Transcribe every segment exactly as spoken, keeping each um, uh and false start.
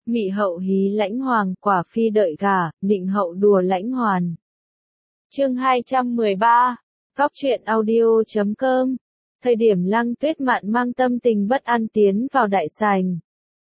Mị hậu hí lãnh hoàng, quả phi đợi gả, nịnh hậu đùa lãnh hoàn. Chương hai trăm mười ba, Góc truyện audio chấm com. Thời điểm Lăng Tuyết Mạn mang tâm tình bất an tiến vào đại sảnh.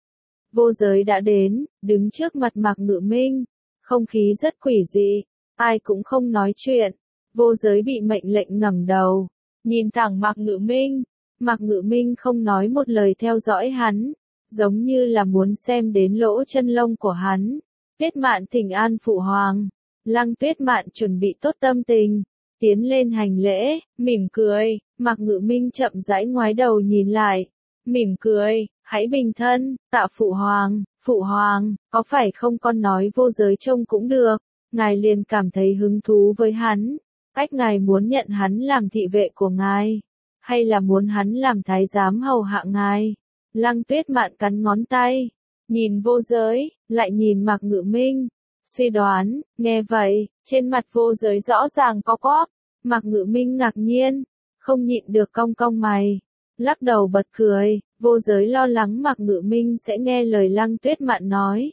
Vô Giới đã đến, đứng trước mặt Mạc Ngự Minh, không khí rất quỷ dị, ai cũng không nói chuyện. Vô Giới bị mệnh lệnh ngẩng đầu, nhìn thẳng Mạc Ngự Minh. Mạc Ngự Minh không nói một lời theo dõi hắn, giống như là muốn xem đến lỗ chân lông của hắn. Tuyết Mạn thỉnh an phụ hoàng. Lăng Tuyết Mạn chuẩn bị tốt tâm tình, tiến lên hành lễ, mỉm cười. Mạc Ngự Minh chậm rãi ngoái đầu nhìn lại, mỉm cười, hãy bình thân, tạ phụ hoàng. Phụ hoàng, có phải không con nói Vô Giới trông cũng được, ngài liền cảm thấy hứng thú với hắn, cách ngài muốn nhận hắn làm thị vệ của ngài, hay là muốn hắn làm thái giám hầu hạ ngài? Lăng Tuyết Mạn cắn ngón tay, nhìn Vô Giới, lại nhìn Mạc Ngự Minh, suy đoán. Nghe vậy, trên mặt Vô Giới rõ ràng có quắp. Mạc Ngự Minh ngạc nhiên, không nhịn được cong cong mày, lắc đầu bật cười. Vô Giới lo lắng Mạc Ngự Minh sẽ nghe lời Lăng Tuyết Mạn nói,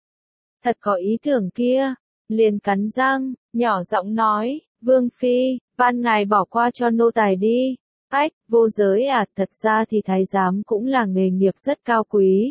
thật có ý tưởng kia, liền cắn răng, nhỏ giọng nói, Vương Phi, van ngài bỏ qua cho nô tài đi. Ách, Vô Giới à, thật ra thì thái giám cũng là nghề nghiệp rất cao quý.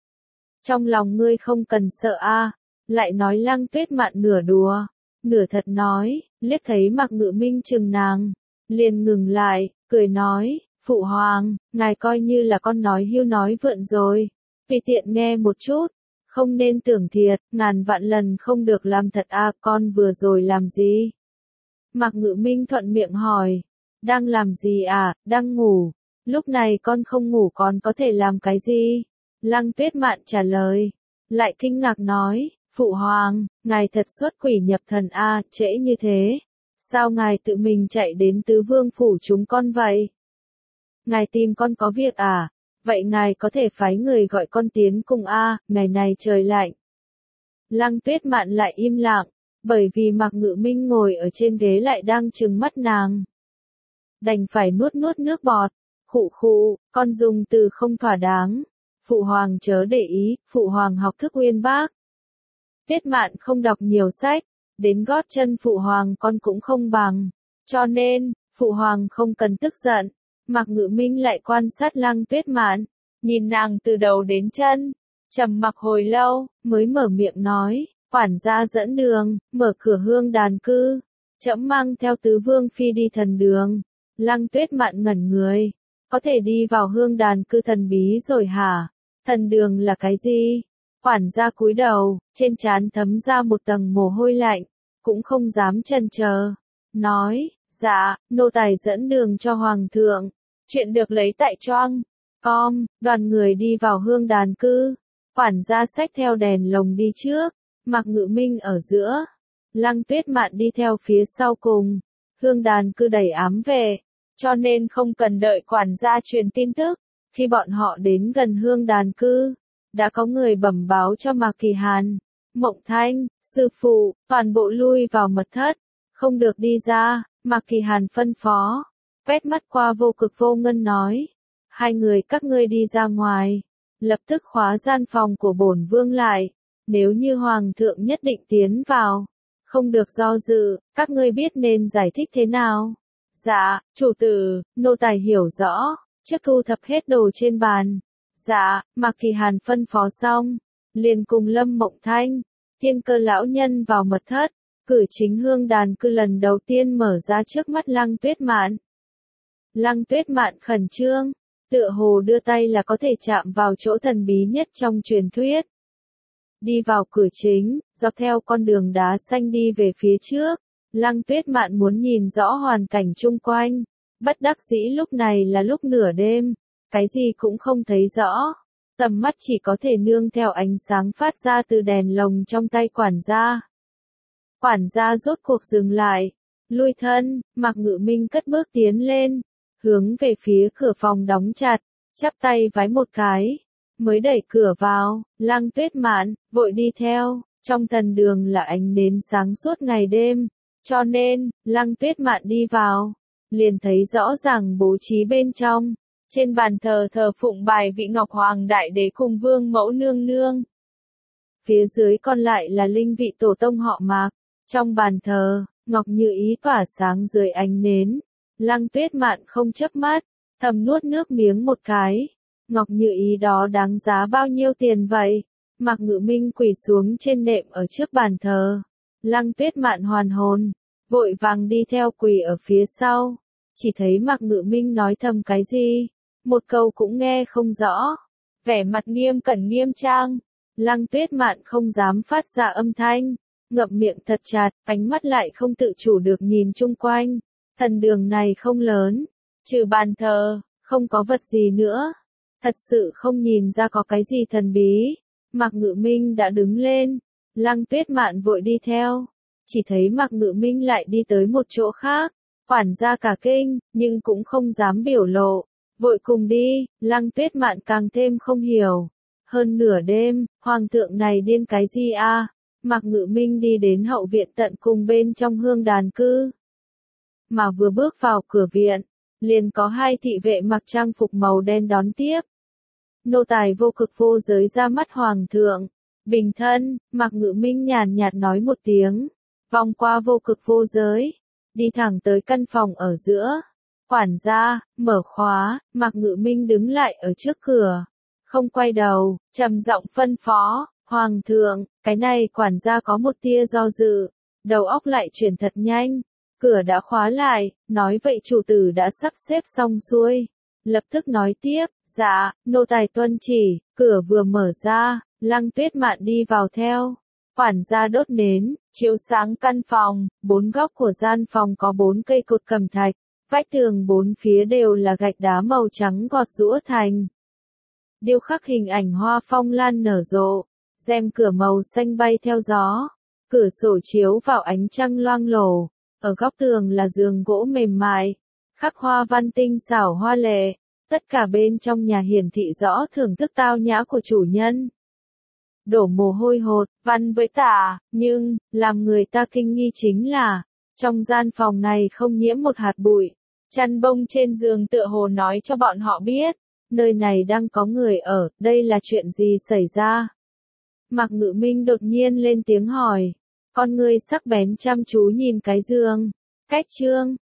Trong lòng ngươi không cần sợ a. À. Lại nói Lăng Tuyết Mạn nửa đùa, nửa thật nói, liếc thấy Mạc Ngự Minh chừng nàng, liền ngừng lại, cười nói, phụ hoàng, ngài coi như là con nói hưu nói vượn rồi, tùy tiện nghe một chút, không nên tưởng thiệt, ngàn vạn lần không được làm thật a. À, con vừa rồi làm gì? Mạc Ngự Minh thuận miệng hỏi, đang làm gì à, đang ngủ, lúc này con không ngủ còn có thể làm cái gì? Lăng Tuyết Mạn trả lời, lại kinh ngạc nói, phụ hoàng, ngài thật xuất quỷ nhập thần a. À, trễ như thế, sao ngài tự mình chạy đến Tứ Vương phủ chúng con vậy? Ngài tìm con có việc à? Vậy ngài có thể phái người gọi con tiến cùng a. À, ngày này trời lạnh. Lăng Tuyết Mạn lại im lặng, bởi vì Mạc Ngự Minh ngồi ở trên ghế lại đang trừng mắt nàng. Đành phải nuốt nuốt nước bọt, khụ khụ, con dùng từ không thỏa đáng. Phụ hoàng chớ để ý, phụ hoàng học thức uyên bác. Tuyết Mạn không đọc nhiều sách, đến gót chân phụ hoàng con cũng không bằng, cho nên, phụ hoàng không cần tức giận. Mạc Ngự Minh lại quan sát Lăng Tuyết Mạn, nhìn nàng từ đầu đến chân, trầm mặc hồi lâu, mới mở miệng nói, quản gia dẫn đường, mở cửa hương đàn cư, trẫm mang theo Tứ Vương Phi đi thần đường. Lăng Tuyết Mạn ngẩn người, có thể đi vào hương đàn cư thần bí rồi hả? Thần đường là cái gì? Quản gia cúi đầu, trên trán thấm ra một tầng mồ hôi lạnh, cũng không dám chần chờ, nói, dạ, nô tài dẫn đường cho hoàng thượng, chuyện được lấy tại choang com. Đoàn người đi vào hương đàn cư, quản gia xách theo đèn lồng đi trước, Mạc Ngự Minh ở giữa, Lăng Tuyết Mạn đi theo phía sau cùng. Hương đàn cư đầy ám vệ, cho nên không cần đợi quản gia truyền tin tức. Khi bọn họ đến gần hương đàn cư, đã có người bẩm báo cho Mạc Kỳ Hàn, Mộng Thanh, sư phụ, toàn bộ lui vào mật thất, không được đi ra. Mạc Kỳ Hàn phân phó, quét mắt qua Vô Cực Vô Ngân nói, hai người các ngươi đi ra ngoài, lập tức khóa gian phòng của bổn vương lại, nếu như hoàng thượng nhất định tiến vào, không được do dự, các ngươi biết nên giải thích thế nào? Dạ, chủ tử, nô tài hiểu rõ, trước thu thập hết đồ trên bàn. Dạ, Mạc Kỳ Hàn phân phó xong, liền cùng Lâm Mộng Thanh, Thiên Cơ lão nhân vào mật thất, cử chính hương đàn cư lần đầu tiên mở ra trước mắt Lăng Tuyết Mạn. Lăng Tuyết Mạn khẩn trương, tựa hồ đưa tay là có thể chạm vào chỗ thần bí nhất trong truyền thuyết. Đi vào cửa chính, dọc theo con đường đá xanh đi về phía trước, Lăng Tuyết Mạn muốn nhìn rõ hoàn cảnh chung quanh, bất đắc dĩ lúc này là lúc nửa đêm, cái gì cũng không thấy rõ, tầm mắt chỉ có thể nương theo ánh sáng phát ra từ đèn lồng trong tay quản gia. Quản gia rốt cuộc dừng lại, lui thân, Mạc Ngự Minh cất bước tiến lên, hướng về phía cửa phòng đóng chặt, chắp tay vái một cái, mới đẩy cửa vào. Lăng Tuyết Mạn vội đi theo, trong thần đường là ánh nến sáng suốt ngày đêm, cho nên, Lăng Tuyết Mạn đi vào, liền thấy rõ ràng bố trí bên trong. Trên bàn thờ thờ phụng bài vị Ngọc Hoàng Đại Đế cùng Vương Mẫu Nương Nương. phía dưới còn lại là linh vị tổ tông họ Mạc. Trong bàn thờ, Ngọc Như Ý tỏa sáng dưới ánh nến. Lăng Tuyết Mạn không chớp mắt, thầm nuốt nước miếng một cái. Ngọc Như Ý đó đáng giá bao nhiêu tiền vậy? Mạc Ngự Minh quỳ xuống trên nệm ở trước bàn thờ. Lăng Tuyết Mạn hoàn hồn, vội vàng đi theo quỳ ở phía sau. Chỉ thấy Mạc Ngự Minh nói thầm cái gì, một câu cũng nghe không rõ. Vẻ mặt nghiêm cẩn nghiêm trang, Lăng Tuyết Mạn không dám phát ra âm thanh, ngậm miệng thật chặt, ánh mắt lại không tự chủ được nhìn chung quanh. Thần đường này không lớn, trừ bàn thờ, không có vật gì nữa. Thật sự không nhìn ra có cái gì thần bí. Mạc Ngự Minh đã đứng lên, Lăng Tuyết Mạn vội đi theo. Chỉ thấy Mạc Ngự Minh lại đi tới một chỗ khác, quản gia cả kinh, nhưng cũng không dám biểu lộ. Vội cùng đi, Lăng Tuyết Mạn càng thêm không hiểu. Hơn nửa đêm, hoàng thượng này điên cái gì a? Mạc Ngự Minh đi đến hậu viện tận cùng bên trong hương đàn cư. Mà vừa bước vào cửa viện, liền có hai thị vệ mặc trang phục màu đen đón tiếp. Nô tài vô cực vô giới ra mắt hoàng thượng. Bình thân, Mạc Ngự Minh nhàn nhạt nói một tiếng. Vòng qua vô cực vô giới, đi thẳng tới căn phòng ở giữa. Quản gia, mở khóa, Mạc Ngự Minh đứng lại ở trước cửa. Không quay đầu, trầm giọng phân phó, hoàng thượng, cái này quản gia có một tia do dự. Đầu óc lại chuyển thật nhanh. Cửa đã khóa lại, nói vậy chủ tử đã sắp xếp xong xuôi. Lập tức nói tiếp, dạ, nô tài tuân chỉ. Cửa vừa mở ra, Lăng Tuyết Mạn đi vào theo. Quản gia đốt nến, chiếu sáng căn phòng. Bốn góc của gian phòng có bốn cây cột cẩm thạch. Vách tường bốn phía đều là gạch đá màu trắng gọt giũa thành. Điêu khắc hình ảnh hoa phong lan nở rộ. Rèm cửa màu xanh bay theo gió. Cửa sổ chiếu vào ánh trăng loang lổ. Ở góc tường là giường gỗ mềm mại, khắc hoa văn tinh xảo hoa lệ. Tất cả bên trong nhà hiển thị rõ thưởng thức tao nhã của chủ nhân. Đổ mồ hôi hột, văn với tả, nhưng, làm người ta kinh nghi chính là, trong gian phòng này không nhiễm một hạt bụi. Chăn bông trên giường tựa hồ nói cho bọn họ biết, nơi này đang có người ở, đây là chuyện gì xảy ra. Mạc Ngự Minh đột nhiên lên tiếng hỏi. Con người sắc bén chăm chú nhìn cái giường. Cách chương